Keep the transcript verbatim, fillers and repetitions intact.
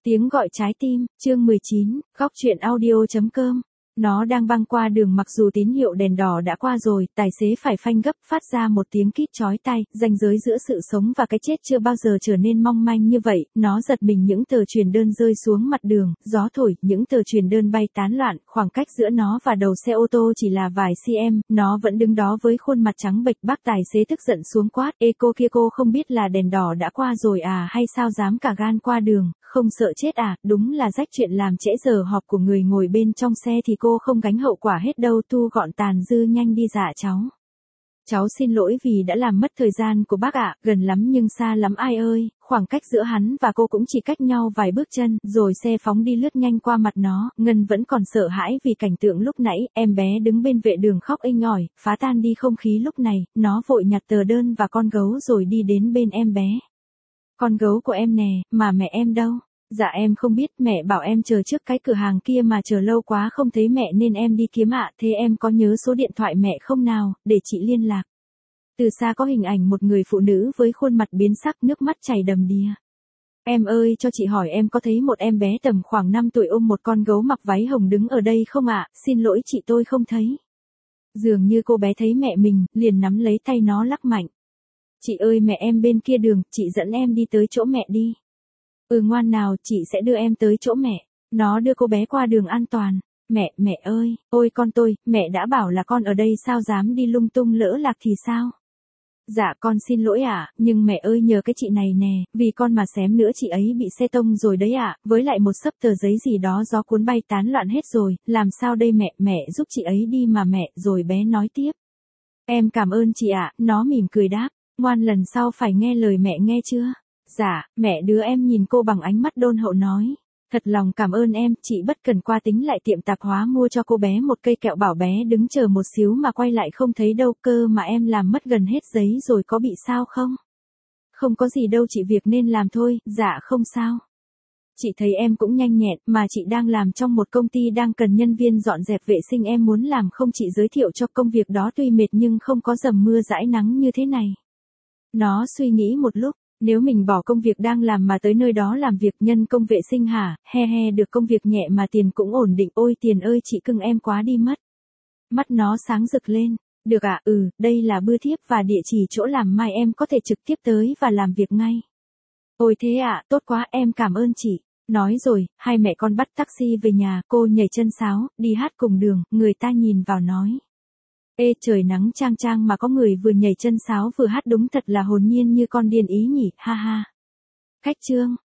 Tiếng gọi trái tim, chương mười chín, góc truyện audio chấm com. Nó đang băng qua đường mặc dù tín hiệu đèn đỏ đã qua rồi, tài xế phải phanh gấp, phát ra một tiếng kít chói tai, ranh giới giữa sự sống và cái chết chưa bao giờ trở nên mong manh như vậy, nó giật mình những tờ truyền đơn rơi xuống mặt đường, gió thổi, những tờ truyền đơn bay tán loạn, khoảng cách giữa nó và đầu xe ô tô chỉ là vài cm, nó vẫn đứng đó với khuôn mặt trắng bệch. Bác tài xế tức giận xuống quát, ê cô kia, cô không biết là đèn đỏ đã qua rồi à, hay sao dám cả gan qua đường, không sợ chết à, đúng là rách chuyện làm trễ giờ họp của người ngồi bên trong xe thì cô không gánh hậu quả hết đâu, thu gọn tàn dư nhanh đi dạ cháu. Cháu xin lỗi vì đã làm mất thời gian của bác ạ, gần lắm nhưng xa lắm ai ơi, khoảng cách giữa hắn và cô cũng chỉ cách nhau vài bước chân, rồi xe phóng đi lướt nhanh qua mặt nó, Ngân vẫn còn sợ hãi vì cảnh tượng lúc nãy, em bé đứng bên vệ đường khóc inh ỏi, phá tan đi không khí lúc này, nó vội nhặt tờ đơn và con gấu rồi đi đến bên em bé. Con gấu của em nè, mà mẹ em đâu? Dạ em không biết, mẹ bảo em chờ trước cái cửa hàng kia mà chờ lâu quá không thấy mẹ nên em đi kiếm ạ, thế em có nhớ số điện thoại mẹ không nào, để chị liên lạc. Từ xa có hình ảnh một người phụ nữ với khuôn mặt biến sắc, nước mắt chảy đầm đìa. Em ơi, cho chị hỏi em có thấy một em bé tầm khoảng năm tuổi ôm một con gấu mặc váy hồng đứng ở đây không ạ? Xin lỗi chị, tôi không thấy. Dường như cô bé thấy mẹ mình, liền nắm lấy tay nó lắc mạnh. Chị ơi, mẹ em bên kia đường, chị dẫn em đi tới chỗ mẹ đi. Ừ ngoan nào, chị sẽ đưa em tới chỗ mẹ. Nó đưa cô bé qua đường an toàn. Mẹ, mẹ ơi, ôi con tôi, mẹ đã bảo là con ở đây sao dám đi lung tung, lỡ lạc thì sao? Dạ con xin lỗi ạ, nhưng mẹ ơi nhờ cái chị này nè, vì con mà xém nữa chị ấy bị xe tông rồi đấy ạ, với lại một xấp tờ giấy gì đó gió cuốn bay tán loạn hết rồi, làm sao đây mẹ, mẹ giúp chị ấy đi mà mẹ, rồi bé nói tiếp. Em cảm ơn chị ạ, nó mỉm cười đáp, ngoan lần sau phải nghe lời mẹ nghe chưa? Dạ, mẹ đứa em nhìn cô bằng ánh mắt đôn hậu nói. Thật lòng cảm ơn em, chị bất cần qua tính lại tiệm tạp hóa mua cho cô bé một cây kẹo, bảo bé đứng chờ một xíu mà quay lại không thấy đâu, cơ mà em làm mất gần hết giấy rồi, có bị sao không? Không có gì đâu chị, việc nên làm thôi, dạ không sao. Chị thấy em cũng nhanh nhẹn, mà chị đang làm trong một công ty đang cần nhân viên dọn dẹp vệ sinh, em muốn làm không chị giới thiệu cho công việc đó, tuy mệt nhưng không có dầm mưa dãi nắng như thế này. Nó suy nghĩ một lúc. Nếu mình bỏ công việc đang làm mà tới nơi đó làm việc nhân công vệ sinh hả, he he, được công việc nhẹ mà tiền cũng ổn định, ôi tiền ơi chị cưng em quá đi mất. Mắt nó sáng rực lên, được ạ, à, ừ, đây là bưu thiếp và địa chỉ chỗ làm, mai em có thể trực tiếp tới và làm việc ngay. Ôi thế ạ, à, tốt quá, em cảm ơn chị. Nói rồi, hai mẹ con bắt taxi về nhà, cô nhảy chân sáo, đi hát cùng đường, người ta nhìn vào nói. Ê trời nắng chang chang mà có người vừa nhảy chân sáo vừa hát đúng thật là hồn nhiên như con điên ý nhỉ, ha ha. Khách trương.